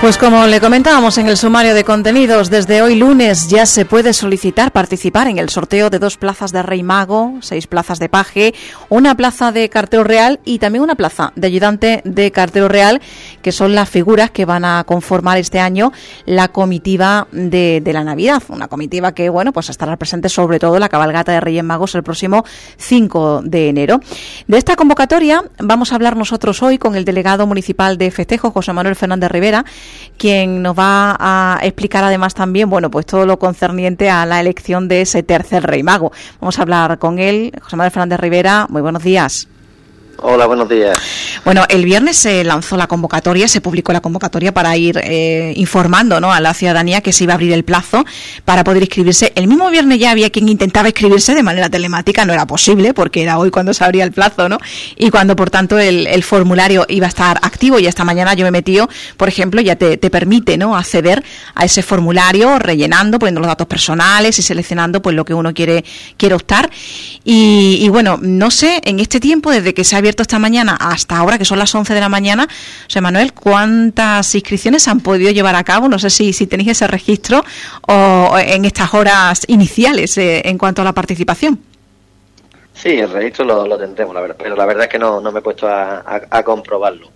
Pues como le comentábamos en el sumario de contenidos, desde hoy lunes ya se puede participar en el sorteo de 2 plazas de Rey Mago, 6 plazas de paje, una plaza de cartero real y también una plaza de ayudante de cartero real, que son las figuras que van a conformar este año la comitiva de la Navidad. Una comitiva que, bueno, pues estará presente sobre todo en la cabalgata de Reyes Magos el próximo 5 de enero. De esta convocatoria vamos a hablar nosotros hoy con el delegado municipal de festejos, José Manuel Fernández Rivera, quien nos va a explicar además también, bueno, pues todo lo concerniente a la elección de ese tercer Rey Mago. Vamos a hablar con él. José Manuel Fernández Rivera, muy buenos días. Hola, buenos días. Bueno, el viernes se lanzó la convocatoria, se publicó la convocatoria para ir informando, ¿no?, a la ciudadanía que se iba a abrir el plazo para poder inscribirse. El mismo viernes ya había quien intentaba inscribirse de manera telemática, no era posible porque era hoy cuando se abría el plazo, ¿no? Y cuando, por tanto, el formulario iba a estar activo, y esta mañana yo me he metido, por ejemplo, ya te permite, ¿no?, acceder a ese formulario rellenando, poniendo los datos personales y seleccionando pues lo que uno quiere optar. Y bueno, no sé, en este tiempo, desde que se ha abierto esta mañana hasta ahora, que son las 11 de la mañana, José Manuel, ¿cuántas inscripciones han podido llevar a cabo? No sé si tenéis ese registro o en estas horas iniciales en cuanto a la participación. Sí, el registro lo tendremos, la verdad, pero la verdad es que no me he puesto a comprobarlo.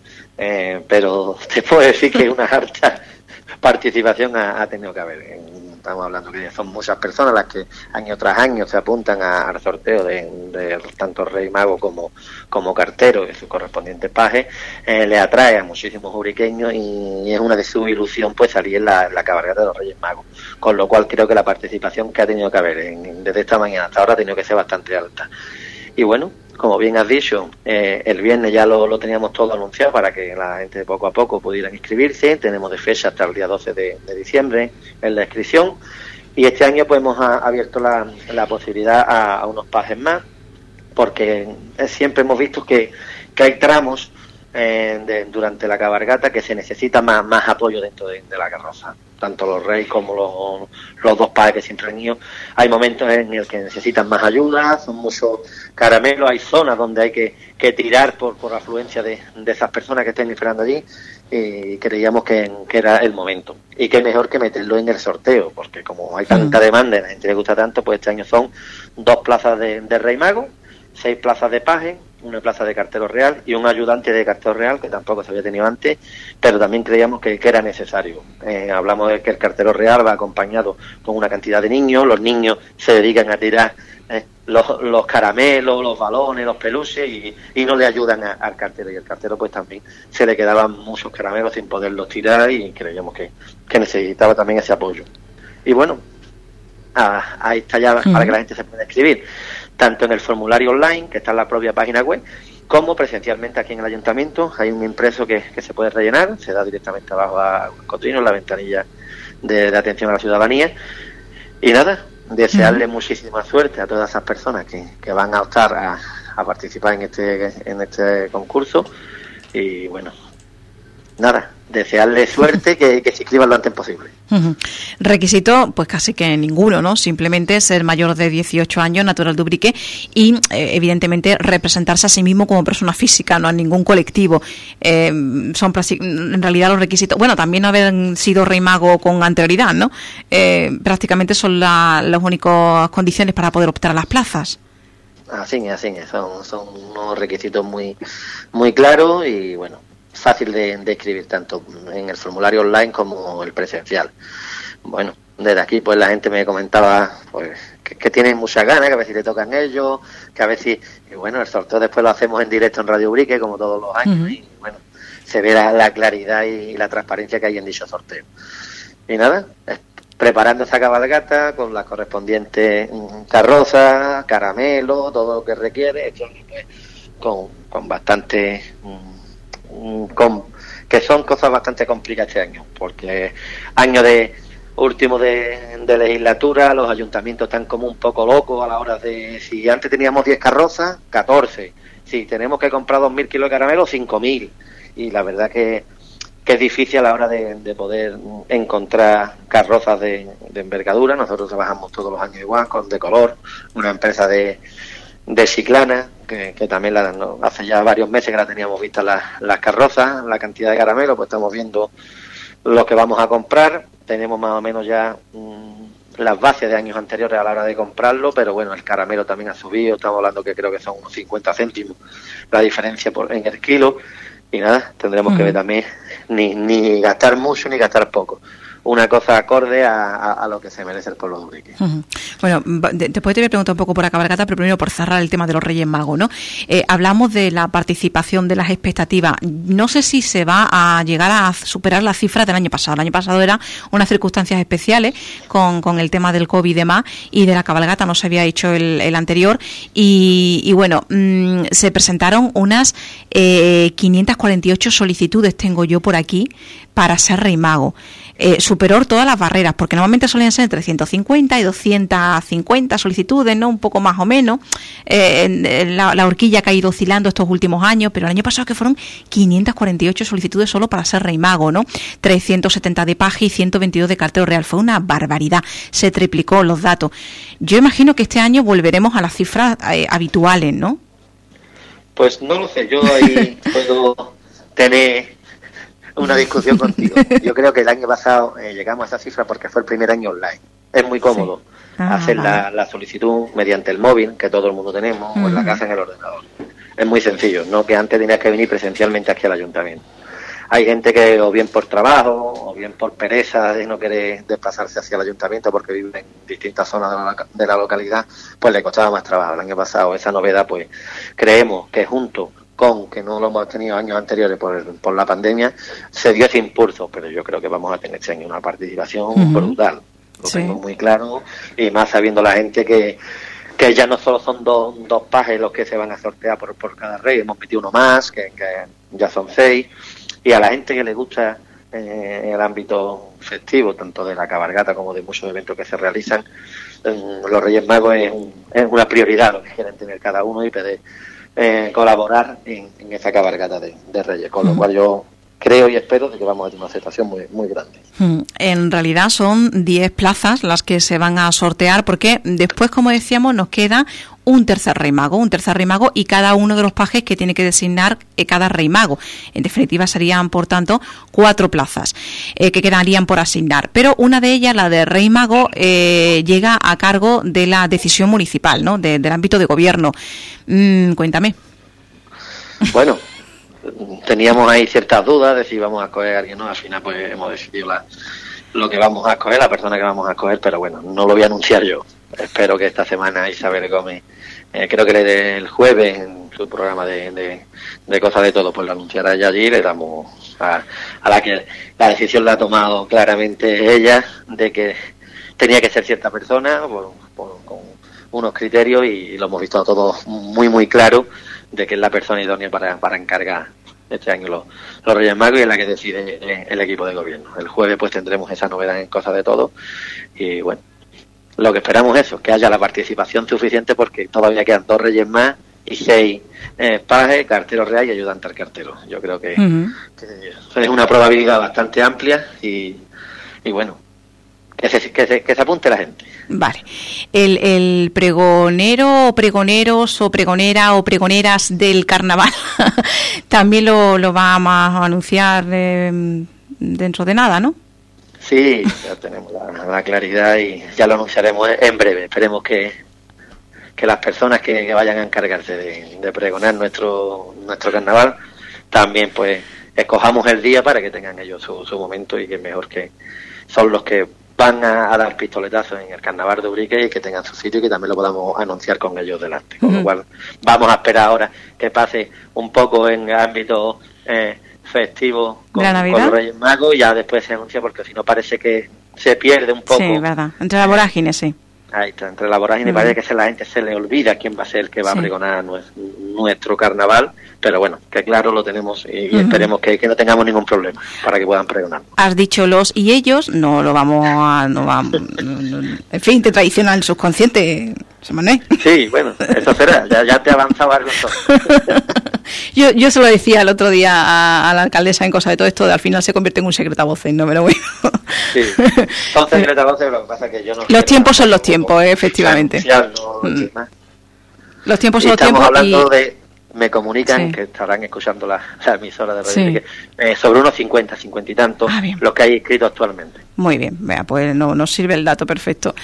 Pero te puedo decir que una harta participación ha tenido que haber. Estamos hablando que son muchas personas las que año tras año se apuntan al sorteo de tanto Rey Mago como cartero y su correspondiente paje. Le atrae a muchísimos uriqueños y es una de sus ilusiones pues salir en la cabalgata de los Reyes Magos, con lo cual creo que la participación que ha tenido que haber desde esta mañana hasta ahora ha tenido que ser bastante alta. Y bueno, como bien has dicho, el viernes ya lo teníamos todo anunciado para que la gente poco a poco pudiera inscribirse. Tenemos de fecha hasta el día 12 de diciembre en la inscripción, y este año pues hemos abierto la posibilidad a unos pajes más, porque siempre hemos visto que hay tramos durante la cabalgata que se necesita más apoyo dentro de la carroza. Tanto los reyes como los 2 pajes que siempre han ido, hay momentos en el que necesitan más ayuda, son muchos caramelos, hay zonas donde hay que tirar por afluencia de esas personas que estén esperando allí, y creíamos que era el momento. Y qué mejor que meterlo en el sorteo, porque como hay tanta demanda y a la gente le gusta tanto, pues este año son 2 plazas de Rey Mago, 6 plazas de paje, una plaza de cartero real y un ayudante de cartero real, que tampoco se había tenido antes, pero también creíamos que era necesario. Hablamos de que el cartero real va acompañado con una cantidad de niños, los niños se dedican a tirar los caramelos, los balones, los peluches y no le ayudan al cartero, y el cartero pues también se le quedaban muchos caramelos sin poderlos tirar, y creíamos que necesitaba también ese apoyo. Y bueno, ahí está ya para que la gente se pueda escribir, tanto en el formulario online, que está en la propia página web, como presencialmente aquí en el ayuntamiento. Hay un impreso que se puede rellenar, se da directamente abajo a Cotrino, en la ventanilla de atención a la ciudadanía. Y nada, desearle muchísima suerte a todas esas personas que van a optar a participar en este concurso. Y bueno, nada, desearle suerte, que se inscriban lo antes posible. Requisito, pues casi que ninguno, ¿no? Simplemente ser mayor de 18 años, natural de Ubrique, y evidentemente representarse a sí mismo como persona física, no a ningún colectivo. Son en realidad los requisitos. Bueno, también haber sido Rey Mago con anterioridad, ¿no? Prácticamente son las únicas condiciones para poder optar a las plazas. Así es. Son unos requisitos muy, muy claros y bueno, fácil de escribir tanto en el formulario online como el presencial. Bueno, desde aquí pues la gente me comentaba pues que tienen muchas ganas, que a ver si le tocan ellos, que a ver si... Y bueno, el sorteo después lo hacemos en directo en Radio Ubrique, como todos los años, y bueno, se ve la claridad y la transparencia que hay en dicho sorteo. Y nada, preparando esa cabalgata con las correspondientes carrozas, caramelo, todo lo que requiere, hecho pues, con bastante... que son cosas bastante complicadas este año, porque año último de legislatura, los ayuntamientos están como un poco locos a la hora de, si antes teníamos 10 carrozas, 14, si tenemos que comprar 2.000 kilos de caramelo, 5.000, y la verdad que es difícil a la hora de poder encontrar carrozas de envergadura. Nosotros trabajamos todos los años igual con Decolor, una empresa de Chiclana, que también hace ya varios meses que la teníamos vistas las carrozas, la cantidad de caramelo, pues estamos viendo lo que vamos a comprar. Tenemos más o menos ya las bases de años anteriores a la hora de comprarlo, pero bueno, el caramelo también ha subido, estamos hablando que creo que son unos 50 céntimos la diferencia en el kilo, y nada, tendremos que ver también ni gastar mucho ni gastar poco. Una cosa acorde a lo que se merece el pueblo de Ubrique. Bueno, después te voy a preguntar un poco por la cabalgata, pero primero por cerrar el tema de los Reyes Magos, ¿no? Hablamos de la participación, de las expectativas. No sé si se va a llegar a superar las cifras del año pasado. El año pasado eran unas circunstancias especiales con el tema del COVID y demás, y de la cabalgata no se había hecho el anterior. Y bueno, se presentaron unas 548 solicitudes, tengo yo por aquí, para ser Rey Mago. Superó todas las barreras, porque normalmente solían ser entre 150 y 250 solicitudes, ¿no? Un poco más o menos. La horquilla ha ido oscilando estos últimos años, pero el año pasado que fueron 548 solicitudes solo para ser Rey Mago, ¿no? 370 de paje y 122 de cartero real. Fue una barbaridad. Se triplicó los datos. Yo imagino que este año volveremos a las cifras habituales, ¿no? Pues no lo sé. Yo ahí puedo tener una discusión contigo. Yo creo que el año pasado llegamos a esa cifra porque fue el primer año online. Es muy cómodo hacer la solicitud mediante el móvil, que todo el mundo tenemos, o en la casa en el ordenador. Es muy sencillo, no que antes tenías que venir presencialmente aquí al ayuntamiento. Hay gente que o bien por trabajo, o bien por pereza de no querer desplazarse hacia el ayuntamiento porque vive en distintas zonas de la localidad, pues le costaba más trabajo. El año pasado esa novedad, pues creemos que junto con que no lo hemos tenido años anteriores por la pandemia, se dio ese impulso, pero yo creo que vamos a tener este año una participación brutal. Lo tengo muy claro, y más sabiendo la gente que ya no solo son dos pajes los que se van a sortear por cada rey, hemos metido uno más, que ya son 6, y a la gente que le gusta en el ámbito festivo, tanto de la cabalgata como de muchos eventos que se realizan, los Reyes Magos es una prioridad lo que quieren tener cada uno y pedir colaborar en esa cabalgata de Reyes, con lo cual yo creo y espero de que vamos a tener una aceptación muy, muy grande. En realidad son 10 plazas las que se van a sortear, porque después, como decíamos, nos queda un tercer Rey Mago y cada uno de los pajes que tiene que designar cada Rey Mago. En definitiva serían, por tanto, 4 plazas que quedarían por asignar. Pero una de ellas, la de Rey Mago, llega a cargo de la decisión municipal, ¿no? Del ámbito de gobierno. Cuéntame. Bueno, teníamos ahí ciertas dudas de si íbamos a escoger a alguien, ¿no? Al final pues hemos decidido lo que vamos a escoger, la persona que vamos a escoger, pero bueno, no lo voy a anunciar yo. Espero que esta semana Isabel Gómez, creo que el jueves en su programa de Cosas de Todo, pues lo anunciará ella allí. Le damos a la que la decisión la ha tomado claramente ella, de que tenía que ser cierta persona, con unos criterios, y lo hemos visto todos muy, muy claro, de que es la persona idónea para encargar este año los Reyes Magos, y es la que decide el equipo de gobierno. El jueves pues tendremos esa novedad en Cosas de Todo, y bueno, lo que esperamos es eso, que haya la participación suficiente, porque todavía quedan 2 Reyes más y 6 pajes, cartero real y ayudante al cartero. Yo creo que es una probabilidad bastante amplia, y bueno, que se apunte la gente. Vale. El pregonero o pregoneros o pregonera o pregoneras del carnaval también lo vamos a anunciar dentro de nada, ¿no? Sí, ya tenemos la claridad y ya lo anunciaremos en breve. Esperemos que las personas que vayan a encargarse de pregonar nuestro carnaval también pues escojamos el día para que tengan ellos su momento, y que mejor que son los que van a dar pistoletazos en el carnaval de Ubrique, y que tengan su sitio y que también lo podamos anunciar con ellos delante. Con lo cual vamos a esperar ahora que pase un poco en el ámbito festivo con los Reyes Magos, y ya después se anuncia, porque si no parece que se pierde un poco. Sí, verdad, entre la vorágine, sí. Ahí está, entre la vorágine parece que la gente se le olvida quién va a ser el que va a pregonar nuestro carnaval, pero bueno, que claro lo tenemos, y esperemos que no tengamos ningún problema para que puedan pregonar. Has dicho los y ellos, no vamos, en fin, te traiciona el subconsciente, Manuel. Sí, bueno, eso será, ya te ha avanzado algo entonces. Yo se lo decía el otro día a la alcaldesa en Cosa de Todo esto, al final se convierte en un secretavoces, ¿no? Pero bueno. Sí, son secretavoces, lo que pasa es que yo no... Los tiempos son los tiempos, efectivamente. Los tiempos los tiempos son los tiempos. Estamos hablando me comunican que estarán escuchando la emisora de Radio que, sobre unos 50 y tantos los que hay inscritos actualmente. Muy bien, vea, pues nos sirve el dato perfecto.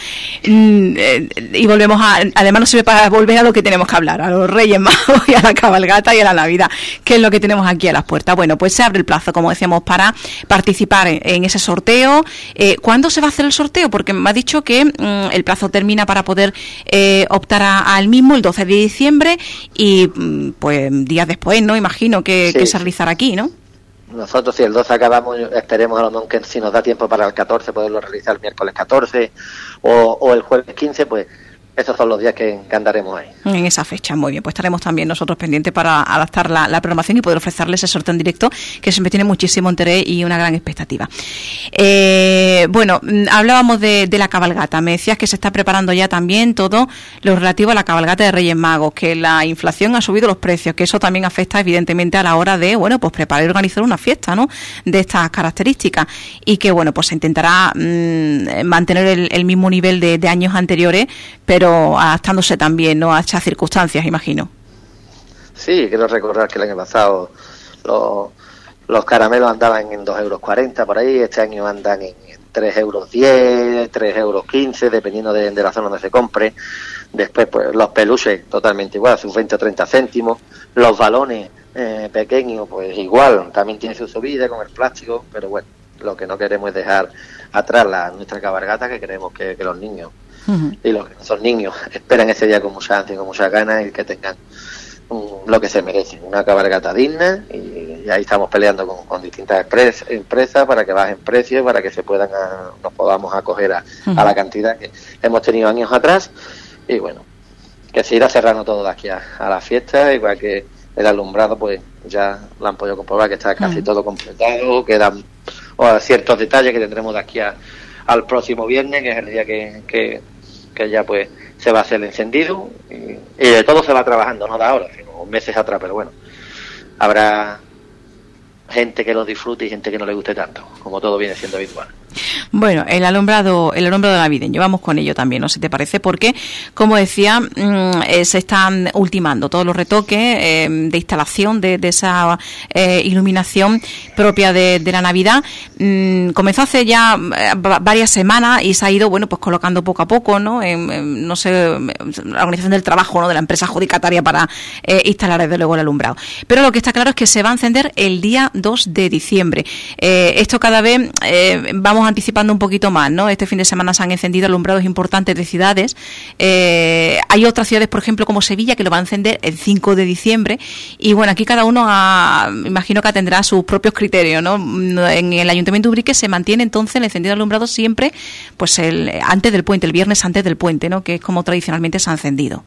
Y volvemos además nos sirve para volver a lo que tenemos que hablar, a los Reyes Magos y a la cabalgata y a la Navidad, que es lo que tenemos aquí a las puertas. Bueno, pues se abre el plazo, como decíamos, para participar en ese sorteo. ¿Cuándo se va a hacer el sorteo? Porque me ha dicho que el plazo termina para poder optar al mismo el 12 de diciembre y pues días después, ¿no? Imagino que se realizará aquí, ¿no? Nosotros, si el 12 acabamos, esperemos a lo mejor que si nos da tiempo para el 14 poderlo realizar el miércoles 14 o el jueves 15, pues esos son los días que andaremos ahí. En esa fecha, muy bien, pues estaremos también nosotros pendientes para adaptar la programación y poder ofrecerles ese sorteo en directo, que siempre tiene muchísimo interés y una gran expectativa. Bueno, hablábamos de la cabalgata, me decías que se está preparando ya también todo lo relativo a la cabalgata de Reyes Magos, que la inflación ha subido los precios, que eso también afecta evidentemente a la hora de, bueno, pues preparar y organizar una fiesta, ¿no?, de estas características, y que, bueno, pues se intentará mantener el mismo nivel de años anteriores, pero adaptándose también, ¿no?, a estas circunstancias, imagino. Sí, quiero recordar que el año pasado los caramelos andaban en 2,40 € por ahí, este año andan en 3,10 €, 3,15 €, dependiendo de la zona donde se compre. Después, pues los peluches totalmente igual, sus 20 o 30 céntimos. Los balones pequeños, pues igual, también tiene su subida con el plástico, pero bueno, lo que no queremos es dejar atrás nuestra cabalgata, que queremos que los niños y los que no son niños esperan ese día con mucha ansia, con muchas ganas, y que tengan lo que se merecen, una cabalgata digna, y ahí estamos peleando con distintas empresas para que bajen precios, para que nos podamos acoger a la cantidad que hemos tenido años atrás, y bueno, que se irá cerrando todo de aquí a la fiesta, igual que el alumbrado, pues ya lo han podido comprobar que está casi todo completado, quedan ciertos detalles que tendremos de aquí al próximo viernes, que es el día que ya pues se va a hacer el encendido, y de todo se va trabajando, no de ahora, sino meses atrás, pero bueno, habrá gente que lo disfrute y gente que no le guste tanto, como todo viene siendo habitual. Bueno, el alumbrado navideño, vamos con ello también, ¿no? Si te parece, porque, como decía, se están ultimando todos los retoques de instalación de esa iluminación propia de la Navidad. Comenzó hace ya varias semanas y se ha ido, bueno, pues colocando poco a poco, ¿no? No sé, la organización del trabajo, ¿no?, de la empresa adjudicataria para instalar desde luego el alumbrado. Pero lo que está claro es que se va a encender el día 2 de diciembre. Esto cada vez vamos anticipando un poquito más, ¿no? Este fin de semana se han encendido alumbrados importantes de ciudades. Hay otras ciudades, por ejemplo, como Sevilla, que lo va a encender el 5 de diciembre. Y bueno, aquí cada uno imagino que tendrá sus propios criterios, ¿no? En el Ayuntamiento de Ubrique se mantiene entonces el encendido de alumbrados siempre, pues antes del puente, el viernes antes del puente, ¿no?, que es como tradicionalmente se ha encendido.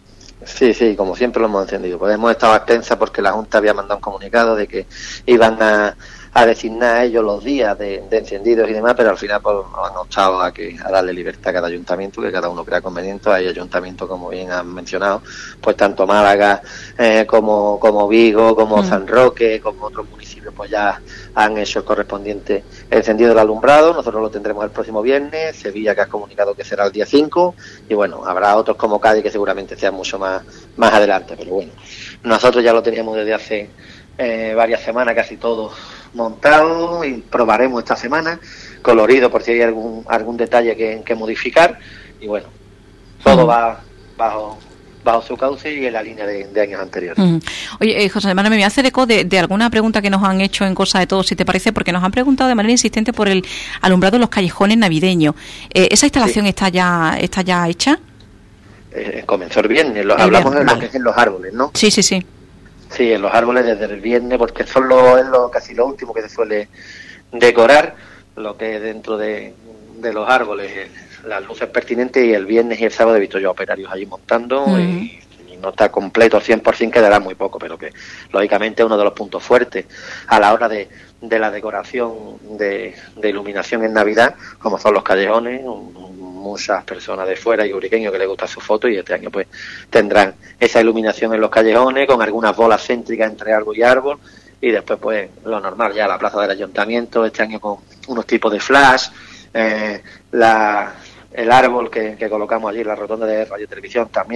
Sí, como siempre lo hemos encendido. Pues hemos estado extensa porque la Junta había mandado un comunicado de que iban a designar ellos los días de encendidos y demás, pero al final pues han optado a darle libertad a cada ayuntamiento, que cada uno crea conveniente. Hay ayuntamientos, como bien han mencionado, pues tanto Málaga como Vigo, como San Roque, como otros municipios, pues ya han hecho el correspondiente encendido del alumbrado. Nosotros lo tendremos el próximo viernes. Sevilla, que has comunicado que será el día 5, y bueno, habrá otros como Cádiz que seguramente sean mucho más adelante, pero bueno, nosotros ya lo teníamos desde hace varias semanas casi todo montado, y probaremos esta semana colorido por si hay algún detalle que modificar, y bueno, todo va bajo su cauce y en la línea de años anteriores. Oye, José Manuel, me voy a hacer eco de alguna pregunta que nos han hecho en Cosa de Todo, si te parece, porque nos han preguntado de manera insistente por el alumbrado en los callejones navideños. ¿Esa instalación está ya hecha? Comenzó el viernes, hablamos de lo que es en los árboles, ¿no? Sí. Sí, en los árboles desde el viernes, porque son casi lo último que se suele decorar, lo que es dentro de los árboles, las luces pertinentes, y el viernes y el sábado he visto yo a operarios allí montando, y no está completo al 100%, quedará muy poco, pero que lógicamente es uno de los puntos fuertes a la hora de la decoración de iluminación en Navidad, como son los callejones. Muchas personas de fuera y ubriqueños que les gusta su foto, y este año pues tendrán esa iluminación en los callejones con algunas bolas céntricas entre árbol y árbol, y después pues lo normal ya la plaza del ayuntamiento, este año con unos tipos de flash, el árbol que colocamos allí en la rotonda de Radio Televisión también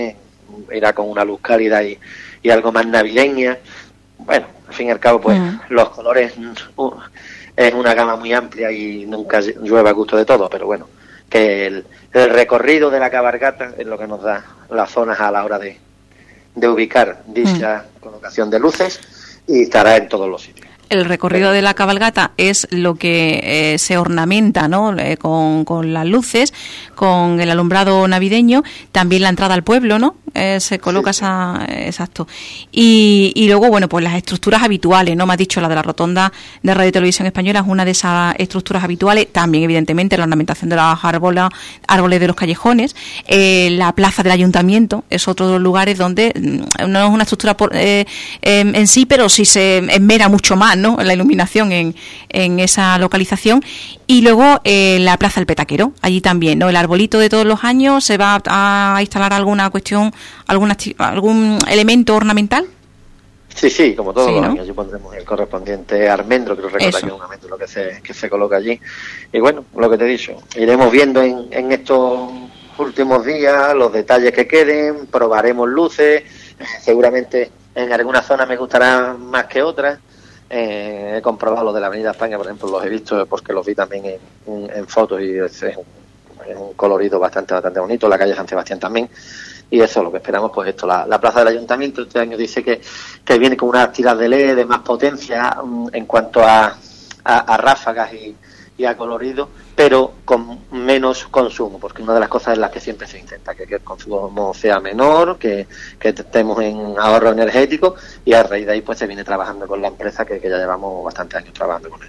irá con una luz cálida y algo más navideña. Bueno, al fin y al cabo, pues los colores es una gama muy amplia y nunca llueve a gusto de todo, pero bueno, que el recorrido de la cabalgata es lo que nos da las zonas a la hora de ubicar dicha colocación de luces, y estará en todos los sitios. El recorrido de la cabalgata es lo que se ornamenta, ¿no? Con las luces, con el alumbrado navideño, también la entrada al pueblo, ¿no? Se coloca exacto. Y luego, bueno, pues las estructuras habituales, ¿no? Me has dicho, la de la rotonda de Radio y Televisión Española es una de esas estructuras habituales. También, evidentemente, la ornamentación de los árboles de los callejones. La plaza del ayuntamiento es otro de los lugares donde no es una estructura en sí, pero sí se esmera mucho más, ¿no? La iluminación en esa localización. Y luego la Plaza del Petaquero, allí también, ¿no? El arbolito de todos los años, ¿se va a instalar alguna cuestión, algún elemento ornamental? Sí, como todos los ¿no? años, allí pondremos el correspondiente almendro, creo recordar que es un almendro que se coloca allí. Y bueno, lo que te he dicho, iremos viendo en estos últimos días los detalles que queden, probaremos luces, seguramente en algunas zonas me gustarán más que otras. He comprobado lo de la Avenida España, por ejemplo, los he visto porque los vi también en fotos, y es un colorido bastante bonito. La calle San Sebastián también, y eso lo que esperamos, pues esto, la plaza del ayuntamiento este año dice que viene con unas tiras de LED de más potencia en cuanto a ráfagas y a colorido, pero con menos consumo, porque una de las cosas es las que siempre se intenta, que el consumo sea menor, que estemos en ahorro energético, y a raíz de ahí pues se viene trabajando con la empresa que ya llevamos bastantes años trabajando con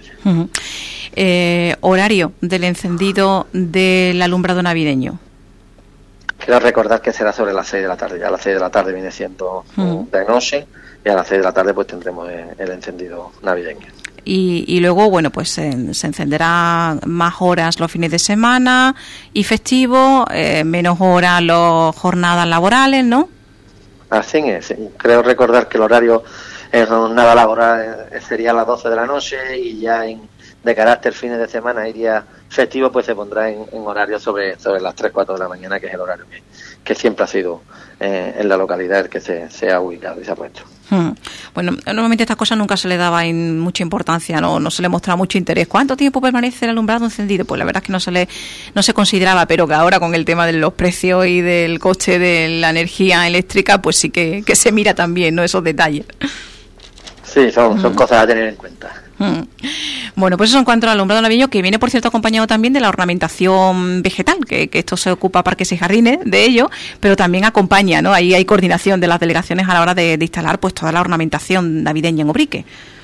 ella. Horario del encendido del alumbrado navideño. Quiero recordar que será sobre las 6 de la tarde, ya a las 6 de la tarde viene siendo de noche, y a las 6 de la tarde pues tendremos el encendido navideño. Y luego, bueno, pues se encenderá más horas los fines de semana y festivos, menos horas las jornadas laborales, ¿no? Así es. Creo recordar que el horario en jornada laboral sería a las 12 de la noche, y ya de carácter fines de semana y día festivo pues se pondrá en horario sobre las 3-4 de la mañana, que es el horario que siempre ha sido en la localidad el que se ha ubicado y se ha puesto. Bueno, normalmente estas cosas nunca se le daba mucha importancia, no se le mostraba mucho interés. ¿Cuánto tiempo permanece el alumbrado encendido? Pues la verdad es que no se consideraba, pero que ahora con el tema de los precios y del coste de la energía eléctrica, pues sí que se mira también, ¿no? Esos detalles. Sí, son cosas a tener en cuenta. Bueno, pues eso en cuanto al alumbrado navideño, que viene, por cierto, acompañado también de la ornamentación vegetal, que esto se ocupa Parques y Jardines de ello, pero también acompaña, ¿no? Ahí hay coordinación de las delegaciones a la hora de instalar pues toda la ornamentación navideña en Ubrique.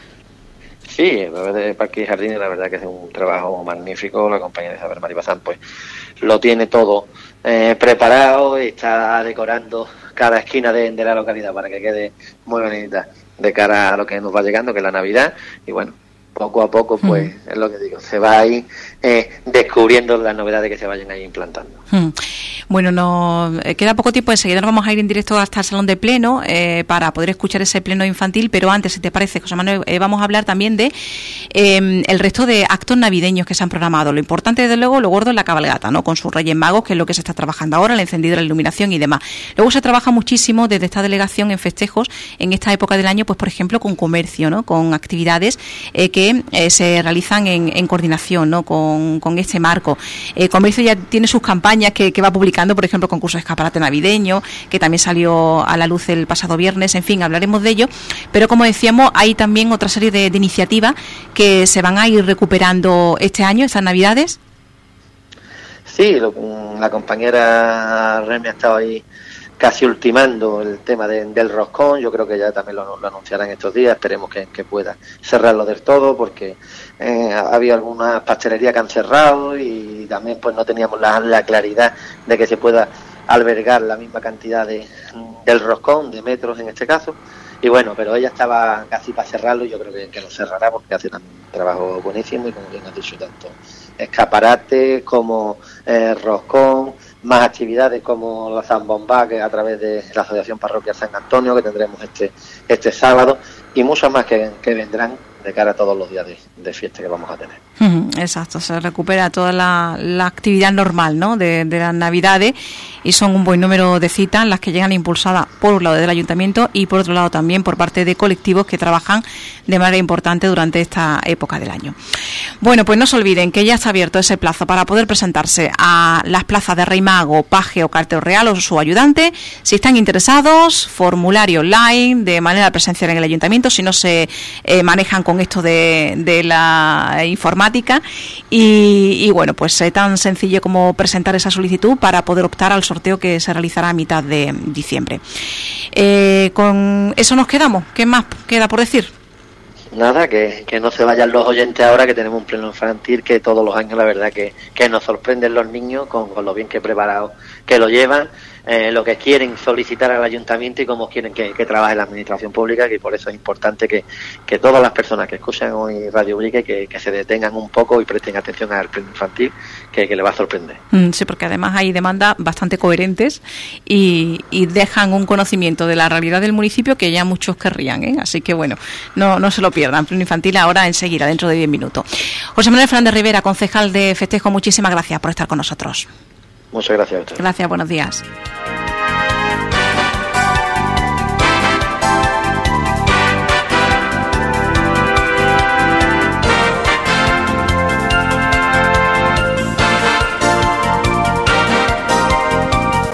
Sí, a través de Parques y Jardines la verdad que es un trabajo magnífico. La compañía de Isabel Maribazán pues lo tiene todo preparado, y está decorando cada esquina de la localidad para que quede muy bonita de cara a lo que nos va llegando, que es la Navidad. Y bueno, poco a poco, pues, es lo que digo, se va ahí descubriendo las novedades que se vayan ahí implantando. Bueno, nos queda poco tiempo, enseguida nos vamos a ir en directo hasta el Salón de Pleno para poder escuchar ese pleno infantil, pero antes, si te parece, José Manuel, vamos a hablar también de el resto de actos navideños que se han programado. Lo importante, desde luego, lo gordo es la cabalgata, ¿no? Con sus Reyes Magos, que es lo que se está trabajando ahora, el encendido, la iluminación y demás. Luego se trabaja muchísimo desde esta delegación en festejos, en esta época del año, pues por ejemplo, con comercio, ¿no? Con actividades que se realizan en coordinación, ¿no? Con este marco. Comercio ya tiene sus campañas que va publicando, por ejemplo, concurso de escaparate navideño, que también salió a la luz el pasado viernes. En fin, hablaremos de ello, pero como decíamos, hay también otra serie de iniciativas que se van a ir recuperando este año, estas navidades. Sí, la compañera Remy ha estado ahí casi ultimando el tema del roscón. Yo creo que ya también lo anunciarán estos días. Esperemos que pueda cerrarlo del todo, porque había algunas pastelerías que han cerrado, y también pues no teníamos la claridad de que se pueda albergar la misma cantidad del roscón, de metros en este caso. Y bueno, pero ella estaba casi para cerrarlo, y yo creo que lo cerrará, porque hace también un trabajo buenísimo, y como bien has dicho, tanto escaparate como roscón, más actividades como la zambomba, que a través de la Asociación Parroquial San Antonio, que tendremos este sábado, y muchas más que vendrán de cara a todos los días de fiesta que vamos a tener. Exacto, se recupera toda la actividad normal, ¿no?, de las Navidades, y son un buen número de citas las que llegan impulsadas por un lado del Ayuntamiento y por otro lado también por parte de colectivos que trabajan de manera importante durante esta época del año. Bueno, pues no se olviden que ya está abierto ese plazo para poder presentarse a las plazas de Rey Mago, Paje o Cartero Real o su ayudante. Si están interesados, formulario online de manera presencial en el Ayuntamiento, si no se manejan con esto de la informática, y bueno, pues es tan sencillo como presentar esa solicitud para poder optar al sorteo que se realizará a mitad de diciembre. Con eso nos quedamos. ¿Qué más queda por decir? Nada, que no se vayan los oyentes ahora, que tenemos un pleno infantil que todos los años la verdad que nos sorprenden los niños con lo bien que preparados que lo llevan, lo que quieren solicitar al ayuntamiento y cómo quieren que trabaje la administración pública, que por eso es importante que todas las personas que escuchan hoy Radio Ubrique que se detengan un poco y presten atención al pleno infantil, que le va a sorprender. Sí, porque además hay demandas bastante coherentes y dejan un conocimiento de la realidad del municipio que ya muchos querrían, ¿eh? Así que bueno, no se lo pierdan. Pleno infantil ahora enseguida, dentro de 10 minutos. José Manuel Fernández Rivera, concejal de Festejo, muchísimas gracias por estar con nosotros. Muchas gracias a usted. Gracias, buenos días.